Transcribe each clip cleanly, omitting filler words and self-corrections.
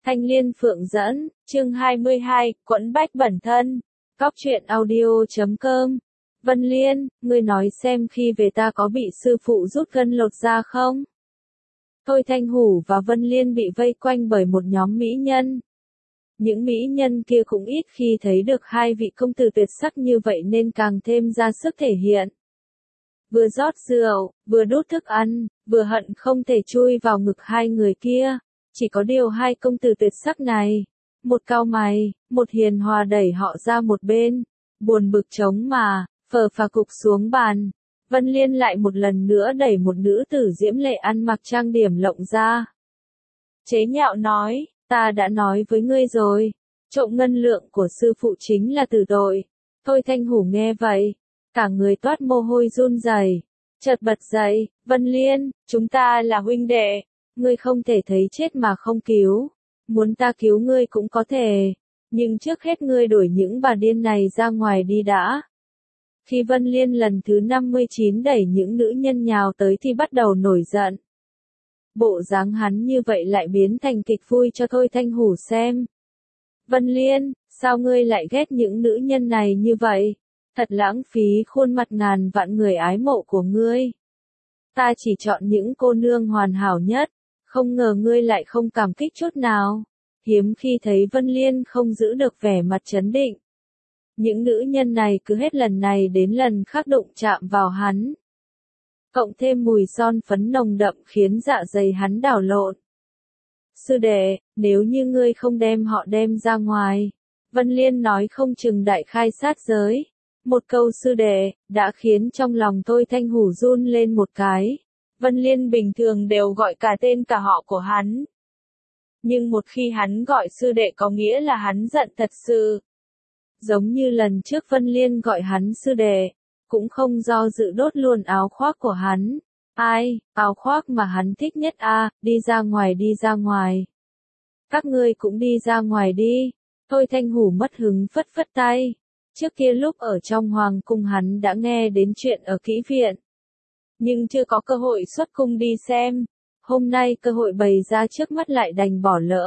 Thanh Liên Phượng dẫn, chương 22, quẫn bách bẩn thân. Cóc truyện audio.com. Vân Liên, ngươi nói xem khi về ta có bị sư phụ rút gân lột da không? Thôi Thanh Hủ và Vân Liên bị vây quanh bởi một nhóm mỹ nhân. Những mỹ nhân kia cũng ít khi thấy được hai vị công tử tuyệt sắc như vậy nên càng thêm ra sức thể hiện. Vừa rót rượu, vừa đút thức ăn, vừa hận không thể chui vào ngực hai người kia. Chỉ có điều hai công tử tuyệt sắc này, một cau mày, một hiền hòa đẩy họ ra một bên, buồn bực trống mà, phờ phà cục xuống bàn. Vân Liên lại một lần nữa đẩy một nữ tử diễm lệ ăn mặc trang điểm lộng ra. Chế nhạo nói, ta đã nói với ngươi rồi, trộm ngân lượng của sư phụ chính là tử tội. Thôi Thanh Hủ nghe vậy, cả người toát mồ hôi run rẩy, chợt bật dậy, Vân Liên, chúng ta là huynh đệ. Ngươi không thể thấy chết mà không cứu. Muốn ta cứu ngươi cũng có thể. Nhưng trước hết ngươi đuổi những bà điên này ra ngoài đi đã. Khi Vân Liên lần thứ 59 đẩy những nữ nhân nhào tới thì bắt đầu nổi giận. Bộ dáng hắn như vậy lại biến thành kịch vui cho Thôi Thanh Hủ xem. Vân Liên, sao ngươi lại ghét những nữ nhân này như vậy? Thật lãng phí khuôn mặt ngàn vạn người ái mộ của ngươi. Ta chỉ chọn những cô nương hoàn hảo nhất. Không ngờ ngươi lại không cảm kích chút nào. Hiếm khi thấy Vân Liên không giữ được vẻ mặt trấn định. Những nữ nhân này cứ hết lần này đến lần khác đụng chạm vào hắn. Cộng thêm mùi son phấn nồng đậm khiến dạ dày hắn đảo lộn. Sư đệ, nếu như ngươi không đem họ đem ra ngoài. Vân Liên nói không chừng đại khai sát giới. Một câu sư đệ, đã khiến trong lòng Thôi Thanh Hủ run lên một cái. Vân Liên bình thường đều gọi cả tên cả họ của hắn. Nhưng một khi hắn gọi sư đệ có nghĩa là hắn giận thật sự. Giống như lần trước Vân Liên gọi hắn sư đệ, cũng không do dự đốt luôn áo khoác của hắn. Ai, áo khoác mà hắn thích nhất à, đi ra ngoài. Các ngươi cũng đi ra ngoài đi. Thôi Thanh Hủ mất hứng phất phất tay. Trước kia lúc ở trong hoàng cung hắn đã nghe đến chuyện ở kỹ viện. Nhưng chưa có cơ hội xuất cung đi xem. Hôm nay cơ hội bày ra trước mắt lại đành bỏ lỡ.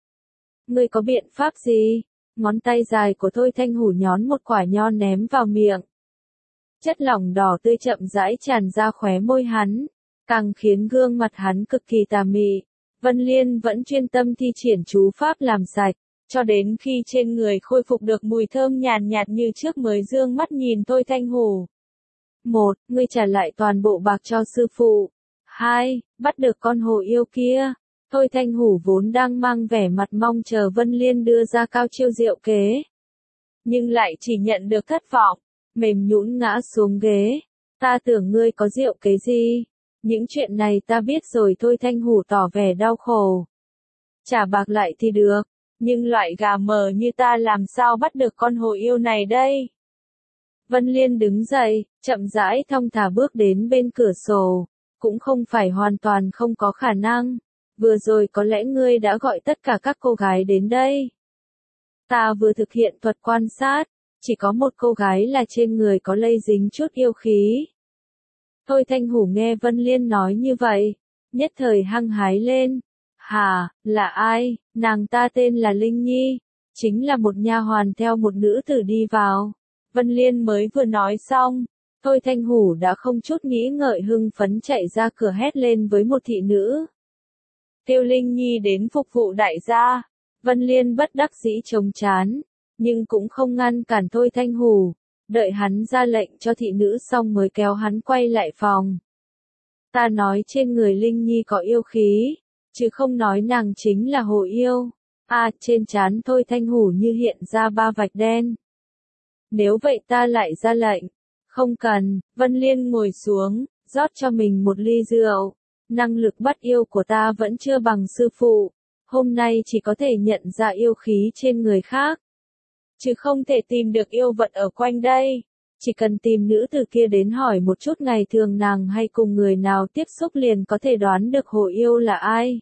Ngươi có biện pháp gì? Ngón tay dài của Thôi Thanh Hủ nhón một quả nho ném vào miệng. Chất lỏng đỏ tươi chậm rãi tràn ra khóe môi hắn, càng khiến gương mặt hắn cực kỳ tà mị. Vân Liên vẫn chuyên tâm thi triển chú pháp làm sạch, cho đến khi trên người khôi phục được mùi thơm nhàn nhạt như trước mới dương mắt nhìn Thôi Thanh Hủ. 1. Ngươi trả lại toàn bộ bạc cho sư phụ. 2. Bắt được con hồ yêu kia. Thôi Thanh Hủ vốn đang mang vẻ mặt mong chờ Vân Liên đưa ra cao chiêu diệu kế. Nhưng lại chỉ nhận được thất vọng, mềm nhũn ngã xuống ghế. Ta tưởng ngươi có diệu kế gì? Những chuyện này ta biết rồi. Thôi Thanh Hủ tỏ vẻ đau khổ. Trả bạc lại thì được, nhưng loại gà mờ như ta làm sao bắt được con hồ yêu này đây? Vân Liên đứng dậy, chậm rãi thong thả bước đến bên cửa sổ. Cũng không phải hoàn toàn không có khả năng. Vừa rồi có lẽ ngươi đã gọi tất cả các cô gái đến đây. Ta vừa thực hiện thuật quan sát, chỉ có một cô gái là trên người có lây dính chút yêu khí. Thôi Thanh Hủ nghe Vân Liên nói như vậy, nhất thời hăng hái lên. Hả, là ai? Nàng ta tên là Linh Nhi, chính là một nha hoàn theo một nữ tử đi vào. Vân Liên mới vừa nói xong, Thôi Thanh Hủ đã không chút nghĩ ngợi hưng phấn chạy ra cửa hét lên với một thị nữ. Kêu Linh Nhi đến phục vụ đại gia. Vân Liên bất đắc dĩ chống chán, nhưng cũng không ngăn cản Thôi Thanh Hủ. Đợi hắn ra lệnh cho thị nữ xong mới kéo hắn quay lại phòng. Ta nói trên người Linh Nhi có yêu khí, chứ không nói nàng chính là hồ yêu. À, trên trán Thôi Thanh Hủ như hiện ra 3 vạch đen. Nếu vậy ta lại ra lệnh. Không cần. Vân Liên ngồi xuống, rót cho mình một ly rượu. Năng lực bắt yêu của ta vẫn chưa bằng sư phụ. Hôm nay chỉ có thể nhận ra yêu khí trên người khác, chứ không thể tìm được yêu vật ở quanh đây. Chỉ cần tìm nữ tử kia đến hỏi một chút ngày thường nàng hay cùng người nào tiếp xúc liền có thể đoán được hồ yêu là ai.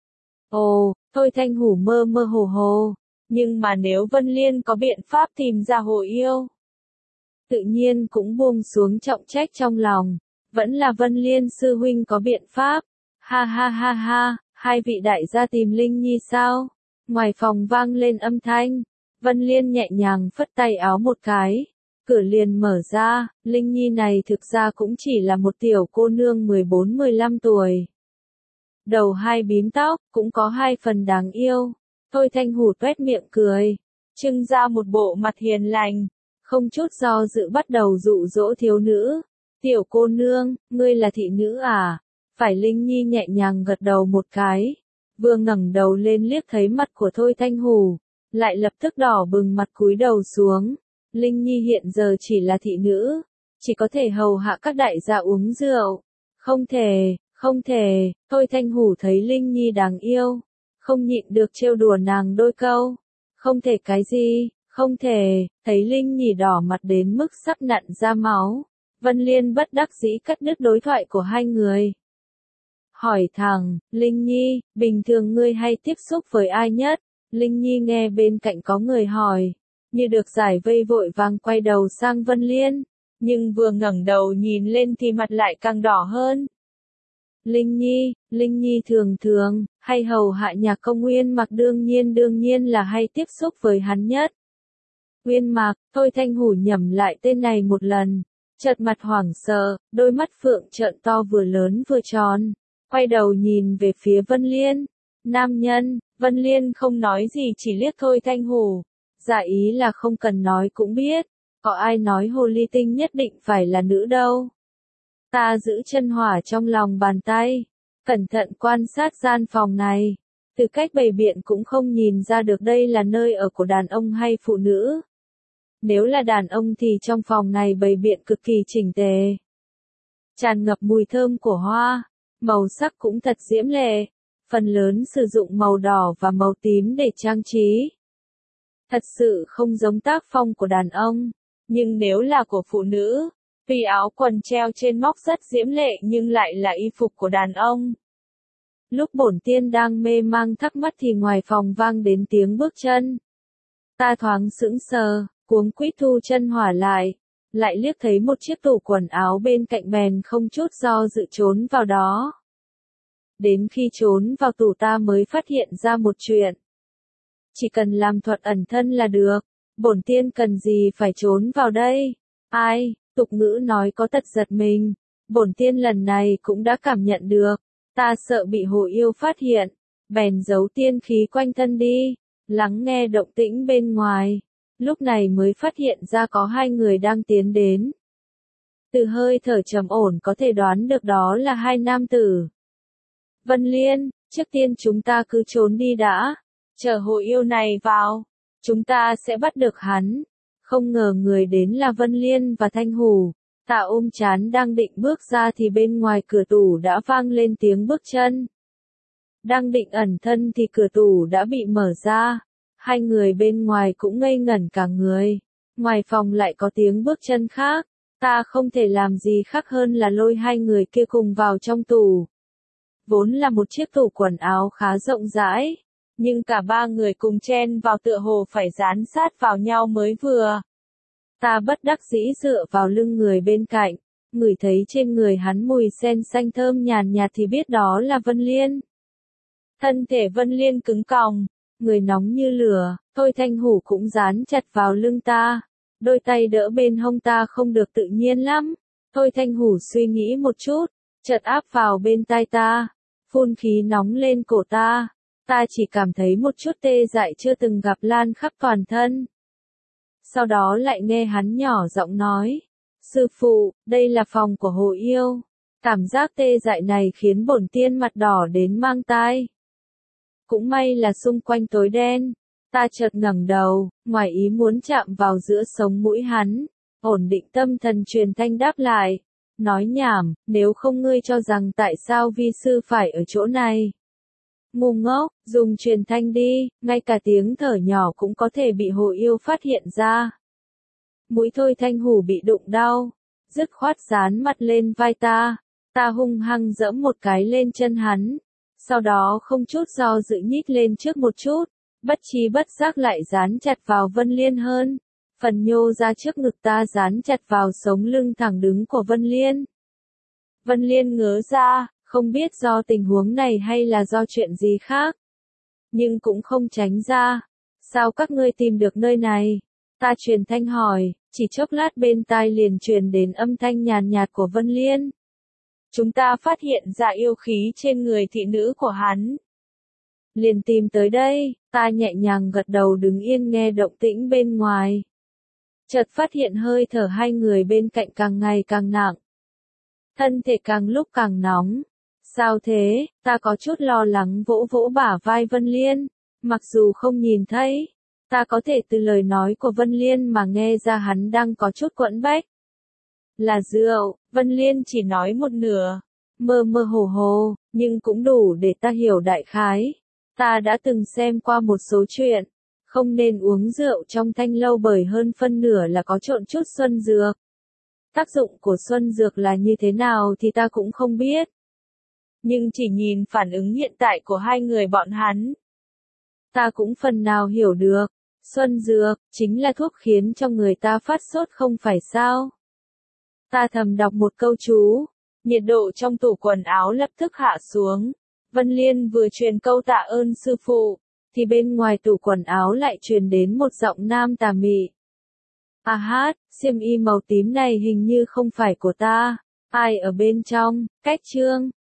Ồ, Thôi Thanh Hủ mơ mơ hồ hồ. Nhưng mà nếu Vân Liên có biện pháp tìm ra hồ yêu, tự nhiên cũng buông xuống trọng trách trong lòng. Vẫn là Vân Liên sư huynh có biện pháp. Ha ha ha ha, hai vị đại gia tìm Linh Nhi sao? Ngoài phòng vang lên âm thanh, Vân Liên nhẹ nhàng phất tay áo một cái, cửa liền mở ra, Linh Nhi này thực ra cũng chỉ là một tiểu cô nương 14-15 tuổi. Đầu hai bím tóc, cũng có hai phần đáng yêu. Thôi Thanh Hủ tuét miệng cười, trưng ra một bộ mặt hiền lành, không chút do dự bắt đầu dụ dỗ thiếu nữ. Tiểu cô nương, ngươi là thị nữ à? Phải. Linh Nhi nhẹ nhàng gật đầu một cái, vừa ngẩng đầu lên liếc thấy mặt của Thôi Thanh Hủ, lại lập tức đỏ bừng mặt cúi đầu xuống. Linh Nhi hiện giờ chỉ là thị nữ, chỉ có thể hầu hạ các đại gia uống rượu. Không thể, không thể. Thôi Thanh Hủ thấy Linh Nhi đáng yêu, không nhịn được trêu đùa nàng đôi câu. Không thể cái gì, không thể. Thấy Linh Nhi đỏ mặt đến mức sắp nặn ra máu, Vân Liên bất đắc dĩ cắt đứt đối thoại của hai người. Hỏi thẳng, Linh Nhi, bình thường ngươi hay tiếp xúc với ai nhất? Linh Nhi nghe bên cạnh có người hỏi, như được giải vây vội vàng quay đầu sang Vân Liên, nhưng vừa ngẩng đầu nhìn lên thì mặt lại càng đỏ hơn. Linh Nhi thường thường, hay hầu hạ nhạc công Uyên Mặc, đương nhiên là hay tiếp xúc với hắn nhất. Uyên Mặc. Thôi Thanh Hủ nhẩm lại tên này một lần, chợt mặt hoảng sợ, đôi mắt phượng trợn to vừa lớn vừa tròn, quay đầu nhìn về phía Vân Liên. Nam nhân. Vân Liên không nói gì chỉ liếc Thôi Thanh Hủ, dạ ý là không cần nói cũng biết, có ai nói hồ ly tinh nhất định phải là nữ đâu. Ta giữ chân hỏa trong lòng bàn tay, cẩn thận quan sát gian phòng này, từ cách bày biện cũng không nhìn ra được đây là nơi ở của đàn ông hay phụ nữ. Nếu là đàn ông thì trong phòng này bày biện cực kỳ chỉnh tề, tràn ngập mùi thơm của hoa, màu sắc cũng thật diễm lệ, phần lớn sử dụng màu đỏ và màu tím để trang trí. Thật sự không giống tác phong của đàn ông, nhưng nếu là của phụ nữ, tuy áo quần treo trên móc rất diễm lệ nhưng lại là y phục của đàn ông. Lúc bổn tiên đang mê mang thắc mắc thì ngoài phòng vang đến tiếng bước chân. Ta thoáng sững sờ, cuống quýt thu chân hỏa lại liếc thấy một chiếc tủ quần áo bên cạnh bèn không chút do dự trốn vào đó. Đến khi trốn vào tủ ta mới phát hiện ra một chuyện. Chỉ cần làm thuật ẩn thân là được, bổn tiên cần gì phải trốn vào đây? Ai? Tục ngữ nói có tật giật mình, bổn tiên lần này cũng đã cảm nhận được. Ta sợ bị hồ yêu phát hiện, bèn giấu tiên khí quanh thân đi, lắng nghe động tĩnh bên ngoài. Lúc này mới phát hiện ra có hai người đang tiến đến. Từ hơi thở trầm ổn có thể đoán được đó là hai nam tử. Vân Liên, trước tiên chúng ta cứ trốn đi đã, chờ hồ yêu này vào, chúng ta sẽ bắt được hắn. Không ngờ người đến là Vân Liên và Thanh Hủ. Ta ôm chán đang định bước ra thì bên ngoài cửa tủ đã vang lên tiếng bước chân. Đang định ẩn thân thì cửa tủ đã bị mở ra. Hai người bên ngoài cũng ngây ngẩn cả người. Ngoài phòng lại có tiếng bước chân khác. Ta không thể làm gì khác hơn là lôi hai người kia cùng vào trong tủ. Vốn là một chiếc tủ quần áo khá rộng rãi, nhưng cả ba người cùng chen vào tựa hồ phải dán sát vào nhau mới vừa. Ta bất đắc dĩ dựa vào lưng người bên cạnh, ngửi thấy trên người hắn mùi sen xanh thơm nhàn nhạt thì biết đó là Vân Liên. Thân thể Vân Liên cứng còng, người nóng như lửa, Thôi Thanh Hủ cũng dán chặt vào lưng ta, đôi tay đỡ bên hông ta không được tự nhiên lắm. Thôi Thanh Hủ suy nghĩ một chút, chợt áp vào bên tai ta, phun khí nóng lên cổ ta. Ta chỉ cảm thấy một chút tê dại chưa từng gặp lan khắp toàn thân. Sau đó lại nghe hắn nhỏ giọng nói, sư phụ, đây là phòng của hồ yêu. Cảm giác tê dại này khiến bổn tiên mặt đỏ đến mang tai. Cũng may là xung quanh tối đen. Ta chợt ngẩng đầu, ngoài ý muốn chạm vào giữa sống mũi hắn, ổn định tâm thần truyền thanh đáp lại. Nói nhảm, nếu không ngươi cho rằng tại sao vi sư phải ở chỗ này. Ngu ngốc, dùng truyền thanh đi, ngay cả tiếng thở nhỏ cũng có thể bị hồ yêu phát hiện ra. Mũi Thôi Thanh Hủ bị đụng đau, dứt khoát dán mặt lên vai ta. Ta hung hăng giẫm một cái lên chân hắn, sau đó không chút do dự nhích lên trước một chút, bất trí bất giác lại dán chặt vào Vân Liên hơn. Phần nhô ra trước ngực ta dán chặt vào sống lưng thẳng đứng của Vân Liên. Vân Liên ngớ ra, không biết do tình huống này hay là do chuyện gì khác. nhưng cũng không tránh ra. Sao các ngươi tìm được nơi này? Ta truyền thanh hỏi, chỉ chốc lát bên tai liền truyền đến âm thanh nhàn nhạt của Vân Liên. Chúng ta phát hiện ra yêu khí trên người thị nữ của hắn. Liền tìm tới đây, ta nhẹ nhàng gật đầu đứng yên nghe động tĩnh bên ngoài. Chợt phát hiện hơi thở hai người bên cạnh càng ngày càng nặng. Thân thể càng lúc càng nóng. Sao thế? Ta có chút lo lắng vỗ vỗ bả vai Vân Liên. Mặc dù không nhìn thấy, ta có thể từ lời nói của Vân Liên mà nghe ra hắn đang có chút quẫn bách. Là rượu, Vân Liên chỉ nói một nửa, mơ mơ hồ hồ, nhưng cũng đủ để ta hiểu đại khái. Ta đã từng xem qua một số chuyện, không nên uống rượu trong thanh lâu bởi hơn phân nửa là có trộn chút xuân dược. Tác dụng của xuân dược là như thế nào thì ta cũng không biết. Nhưng chỉ nhìn phản ứng hiện tại của hai người bọn hắn, ta cũng phần nào hiểu được. Xuân dược, chính là thuốc khiến cho người ta phát sốt không phải sao? Ta thầm đọc một câu chú, nhiệt độ trong tủ quần áo lập tức hạ xuống. Vân Liên vừa truyền câu tạ ơn sư phụ, thì bên ngoài tủ quần áo lại truyền đến một giọng nam tà mị. À hát, xiêm y màu tím này hình như không phải của ta. Ai ở bên trong? Cách chương